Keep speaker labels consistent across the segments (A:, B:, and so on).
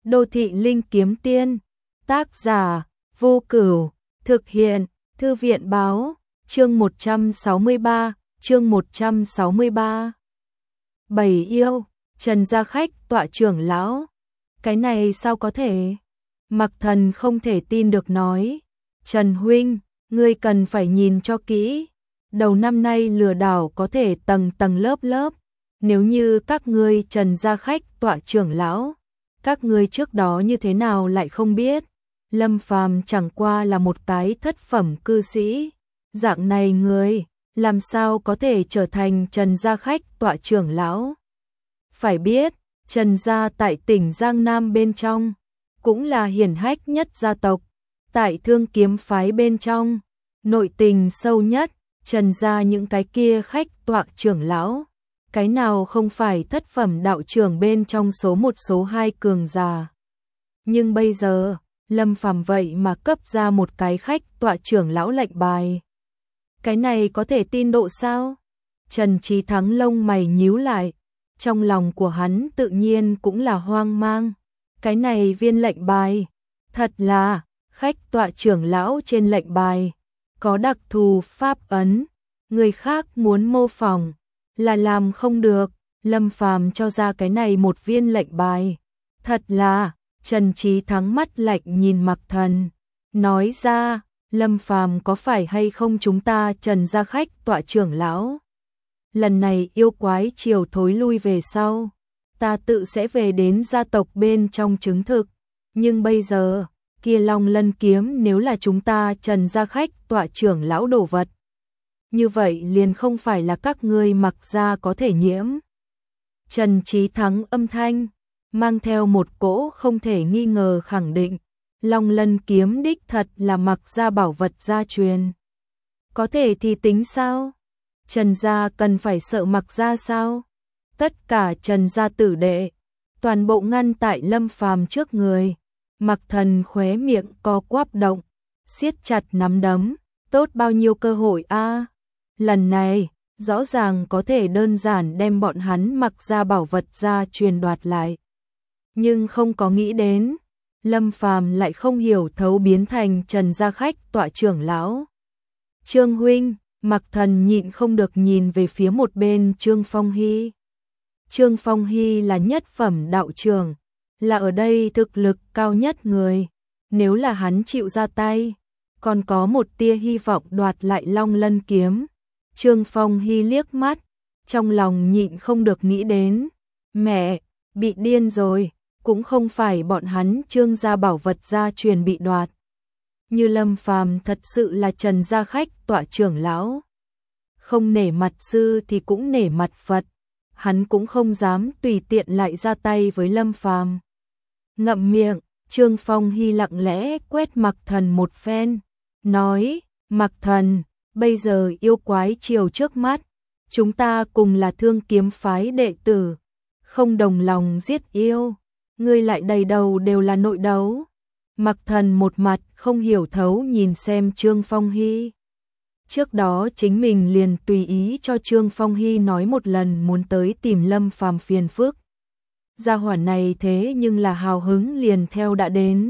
A: Đô thị linh kiếm tiên, tác giả, Vô Cửu, thực hiện, Thư viện báo, chương 163, chương 163. Bảy yêu, Trần Gia Khách tọa trưởng lão. Cái này sao có thể? Mặc Thần không thể tin được nói. Trần huynh, ngươi cần phải nhìn cho kỹ. Đầu năm nay lừa đảo có thể tầng tầng lớp lớp. Nếu như các ngươi Trần Gia Khách tọa trưởng lão, các ngươi trước đó như thế nào lại không biết? Lâm Phàm chẳng qua là một cái thất phẩm cư sĩ. Dạng này người, làm sao có thể trở thành Trần Gia Khách tọa trưởng lão? Phải biết, Trần Gia tại tỉnh Giang Nam bên trong, cũng là hiển hách nhất gia tộc. Tại Thương Kiếm phái bên trong, nội tình sâu nhất, Trần Gia những cái kia khách tọa trưởng lão, cái nào không phải thất phẩm đạo trưởng bên trong số 1 số 2 cường giả. Nhưng bây giờ, Lâm Phàm vậy mà cấp ra một cái khách tọa trưởng lão lệnh bài. Cái này có thể tin độ sao? Trần Chí Thắng lông mày nhíu lại, trong lòng của hắn tự nhiên cũng là hoang mang. Cái này viên lệnh bài, thật là khách tọa trưởng lão trên lệnh bài, có đặc thù pháp ấn, người khác muốn mô phỏng là làm không được. Lâm Phàm cho ra cái này một viên lệnh bài, thật là. Trần Chí Thắng mắt lạnh nhìn Mặc Thần, nói ra, Lâm Phàm có phải hay không chúng ta Trần Gia Khách tọa trưởng lão? Lần này yêu quái triều thối lui về sau, ta tự sẽ về đến gia tộc bên trong chứng thực. Nhưng bây giờ, kia Long Lân kiếm nếu là chúng ta Trần Gia Khách tọa trưởng lão đồ vật, như vậy liền không phải là các ngươi Mặc gia có thể nhiễm. Trần Chí Thắng âm thanh mang theo một cỗ không thể nghi ngờ khẳng định, Long Lân kiếm đích thật là Mặc gia bảo vật gia truyền. Có thể thì tính sao? Trần gia cần phải sợ Mặc gia sao? Tất cả Trần gia tử đệ, toàn bộ ngăn tại Lâm Phàm trước người. Mặc Thần khóe miệng co quắp động, siết chặt nắm đấm, tốt bao nhiêu cơ hội a? Lần này, rõ ràng có thể đơn giản đem bọn hắn Mặc gia bảo vật gia truyền đoạt lại. Nhưng không có nghĩ đến, Lâm Phàm lại không hiểu thấu biến thành Trần Gia Khách tọa trưởng lão. Trương huynh, Mặc Thần nhịn không được nhìn về phía một bên Trương Phong Hy. Trương Phong Hy là nhất phẩm đạo trưởng, là ở đây thực lực cao nhất người. Nếu là hắn chịu ra tay, còn có một tia hy vọng đoạt lại Long Lân kiếm. Trương Phong Hy liếc mắt, trong lòng nhịn không được nghĩ đến, mẹ, bị điên rồi. Cũng không phải bọn hắn Trương gia bảo vật gia truyền bị đoạt. Như Lâm Phàm thật sự là Trần Gia Khách tọa trưởng lão. Không nể mặt sư thì cũng nể mặt Phật. Hắn cũng không dám tùy tiện lại ra tay với Lâm Phàm. Ngậm miệng, Trương Phong Hy lặng lẽ quét Mặc Thần một phen, nói, Mặc Thần, bây giờ yêu quái triều trước mắt, chúng ta cùng là Thương Kiếm phái đệ tử, không đồng lòng giết yêu. Ngươi lại đầy đầu đều là nội đấu. Mặc Thần một mặt không hiểu thấu nhìn xem Trương Phong Hy. Trước đó chính mình liền tùy ý cho Trương Phong Hy nói một lần muốn tới tìm Lâm Phàm phiền phức. Gia hỏa này thế nhưng là hào hứng liền theo đã đến.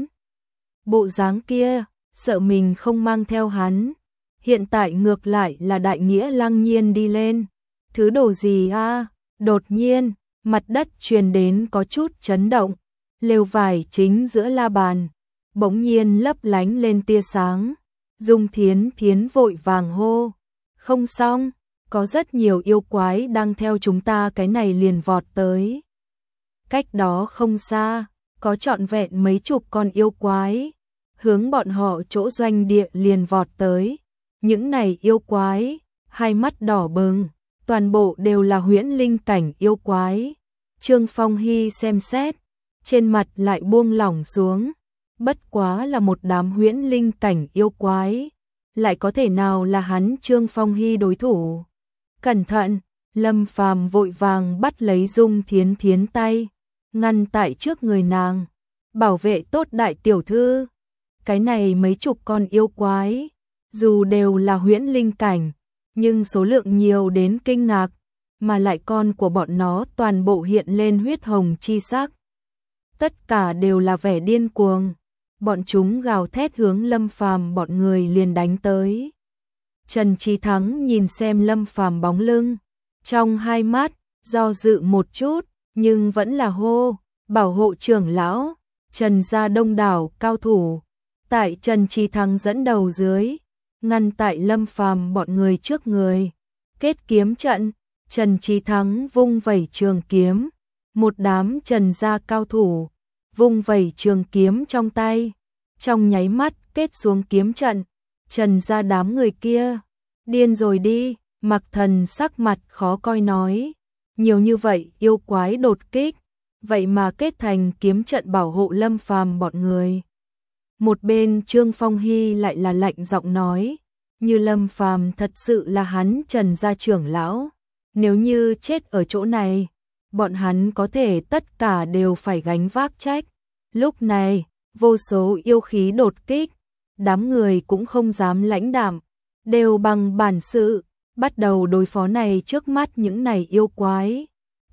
A: Bộ dáng kia, sợ mình không mang theo hắn. Hiện tại ngược lại là đại nghĩa lăng nhiên đi lên. Thứ đồ gì a? Đột nhiên, mặt đất truyền đến có chút chấn động, lều vải chính giữa la bàn, bỗng nhiên lấp lánh lên tia sáng. Dung Thiến Thiến vội vàng hô, không xong, có rất nhiều yêu quái đang theo chúng ta cái này liền vọt tới. Cách đó không xa, có trọn vẹn mấy chục con yêu quái, hướng bọn họ chỗ doanh địa liền vọt tới. Những này yêu quái, hai mắt đỏ bừng, toàn bộ đều là huyễn linh cảnh yêu quái. Trương Phong Hy xem xét, trên mặt lại buông lỏng xuống, bất quá là một đám huyễn linh cảnh yêu quái, lại có thể nào là hắn Trương Phong Hy đối thủ. Cẩn thận, Lâm Phàm vội vàng bắt lấy Dung Thiến Thiến tay, ngăn tại trước người nàng, bảo vệ tốt đại tiểu thư. Cái này mấy chục con yêu quái, dù đều là huyễn linh cảnh, nhưng số lượng nhiều đến kinh ngạc, mà lại con của bọn nó toàn bộ hiện lên huyết hồng chi sắc. tất cả đều là vẻ điên cuồng. Bọn chúng gào thét hướng Lâm Phàm bọn người liền đánh tới. Trần Chí Thắng nhìn xem Lâm Phàm bóng lưng, trong hai mắt do dự một chút, nhưng vẫn là hô, bảo hộ trưởng lão. Trần gia đông đảo cao thủ, tại Trần Chí Thắng dẫn đầu dưới, ngăn tại Lâm Phàm bọn người trước người. Kết kiếm trận, Trần Chí Thắng vung vẩy trường kiếm, một đám Trần gia cao thủ vung vẩy trường kiếm trong tay, trong nháy mắt kết xuống kiếm trận. Trần gia đám người kia, điên rồi đi, Mặc Thần sắc mặt khó coi nói, nhiều như vậy yêu quái đột kích, vậy mà kết thành kiếm trận bảo hộ Lâm Phàm bọn người. Một bên Trương Phong Hy lại là lạnh giọng nói, như Lâm Phàm thật sự là hắn Trần gia trưởng lão, nếu như chết ở chỗ này, bọn hắn có thể tất cả đều phải gánh vác trách. Lúc này, vô số yêu khí đột kích, đám người cũng không dám lãnh đạm, đều bằng bản sự, bắt đầu đối phó này trước mắt những này yêu quái.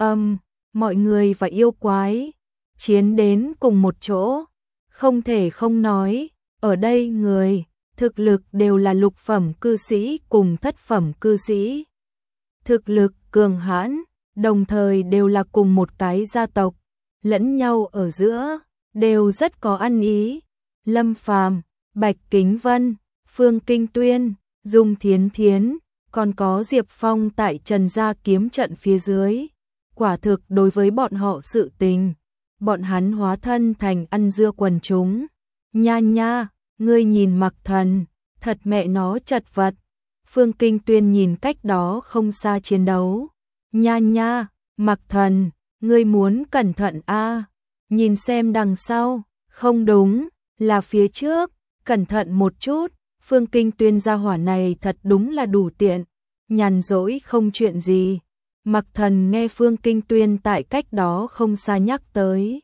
A: Mọi người và yêu quái chiến đến cùng một chỗ, không thể không nói, ở đây người, thực lực đều là lục phẩm cư sĩ cùng thất phẩm cư sĩ. Thực lực cường hãn, đồng thời đều là cùng một cái gia tộc, lẫn nhau ở giữa, đều rất có ăn ý. Lâm Phàm, Bạch Kính Vân, Phương Kinh Tuyên, Dung Thiến Thiến, còn có Diệp Phong tại Trần gia kiếm trận phía dưới. Quả thực đối với bọn họ sự tình, bọn hắn hóa thân thành ăn dưa quần chúng. Nha nha, ngươi nhìn Mặc Thần, thật mẹ nó chật vật. Phương Kinh Tuyên nhìn cách đó không xa chiến đấu. Nha nha, Mặc Thần, ngươi muốn cẩn thận a, nhìn xem đằng sau, không đúng, là phía trước, cẩn thận một chút. Phương Kinh Tuyên gia hỏa này thật đúng là đủ tiện, nhàn rỗi không chuyện gì. Mặc Thần nghe Phương Kinh Tuyên tại cách đó không xa nhắc tới,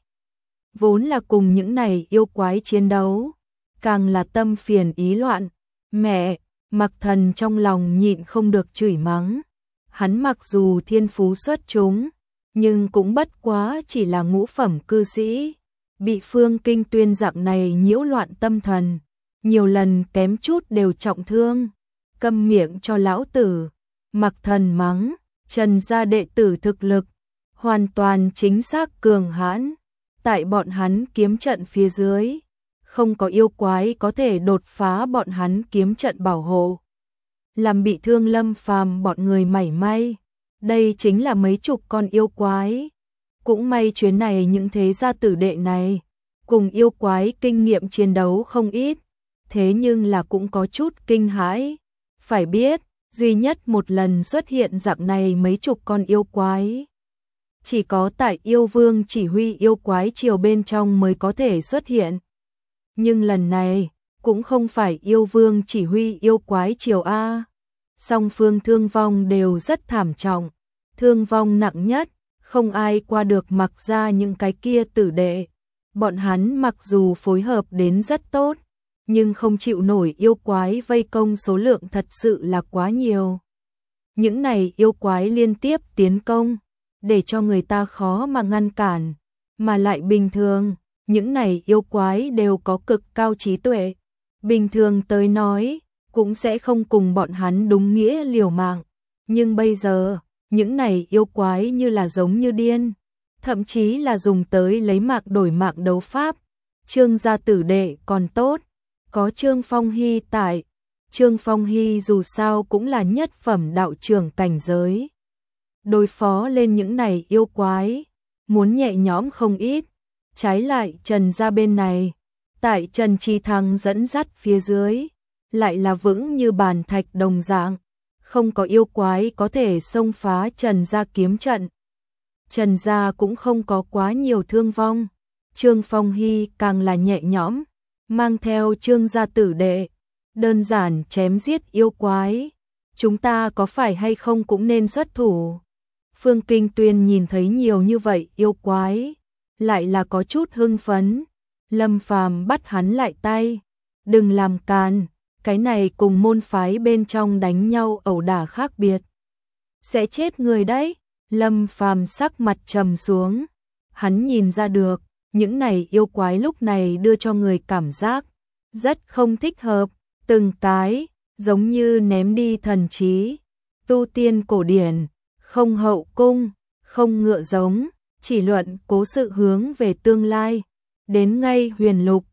A: vốn là cùng những này yêu quái chiến đấu, càng là tâm phiền ý loạn. Mẹ, Mặc Thần trong lòng nhịn không được chửi mắng. Hắn mặc dù thiên phú xuất chúng, nhưng cũng bất quá chỉ là ngũ phẩm cư sĩ, bị Phương Kinh Tuyên dạng này nhiễu loạn tâm thần, nhiều lần kém chút đều trọng thương. Câm miệng cho lão tử. Mặc Thần mắng, Trần gia đệ tử thực lực hoàn toàn chính xác cường hãn, tại bọn hắn kiếm trận phía dưới, không có yêu quái có thể đột phá bọn hắn kiếm trận bảo hộ, làm bị thương Lâm Phàm bọn người mảy may. Đây chính là mấy chục con yêu quái. Cũng may chuyến này những thế gia tử đệ này cùng yêu quái kinh nghiệm chiến đấu không ít, thế nhưng là cũng có chút kinh hãi. Phải biết, duy nhất một lần xuất hiện dạng này mấy chục con yêu quái, chỉ có tại yêu vương chỉ huy yêu quái triều bên trong mới có thể xuất hiện. Nhưng lần này, cũng không phải yêu vương chỉ huy yêu quái triều A. Song phương thương vong đều rất thảm trọng, thương vong nặng nhất, không ai qua được Mặc ra những cái kia tử đệ. Bọn hắn mặc dù phối hợp đến rất tốt, nhưng không chịu nổi yêu quái vây công, số lượng thật sự là quá nhiều. Những này yêu quái liên tiếp tiến công, để cho người ta khó mà ngăn cản, mà lại bình thường, những này yêu quái đều có cực cao trí tuệ. Bình thường tới nói, cũng sẽ không cùng bọn hắn đúng nghĩa liều mạng. Nhưng bây giờ, những này yêu quái như là giống như điên, thậm chí là dùng tới lấy mạng đổi mạng đấu pháp. Trương gia tử đệ còn tốt, có Trương Phong Hy tại. Trương Phong Hy dù sao cũng là nhất phẩm đạo trưởng cảnh giới, đối phó lên những này yêu quái, muốn nhẹ nhõm không ít. Trái lại Trần gia bên này, tại Trần Chí Thắng dẫn dắt phía dưới, lại là vững như bàn thạch đồng dạng, không có yêu quái có thể xông phá Trần gia kiếm trận. Trần gia cũng không có quá nhiều thương vong, Trương Phong Hy càng là nhẹ nhõm, mang theo Trương gia tử đệ, đơn giản chém giết yêu quái. Chúng ta có phải hay không cũng nên xuất thủ. Phương Kinh Tuyên nhìn thấy nhiều như vậy yêu quái, lại là có chút hưng phấn. Lâm Phàm bắt hắn lại tay, đừng làm càn, cái này cùng môn phái bên trong đánh nhau ẩu đả khác biệt, sẽ chết người đấy. Lâm Phàm sắc mặt trầm xuống, hắn nhìn ra được, Những này yêu quái lúc này đưa cho người cảm giác rất không thích hợp, từng cái giống như ném đi thần trí. Tu tiên cổ điển, không hậu cung, không ngựa giống, chỉ luận cố sự hướng về tương lai. Đến ngay huyền lục,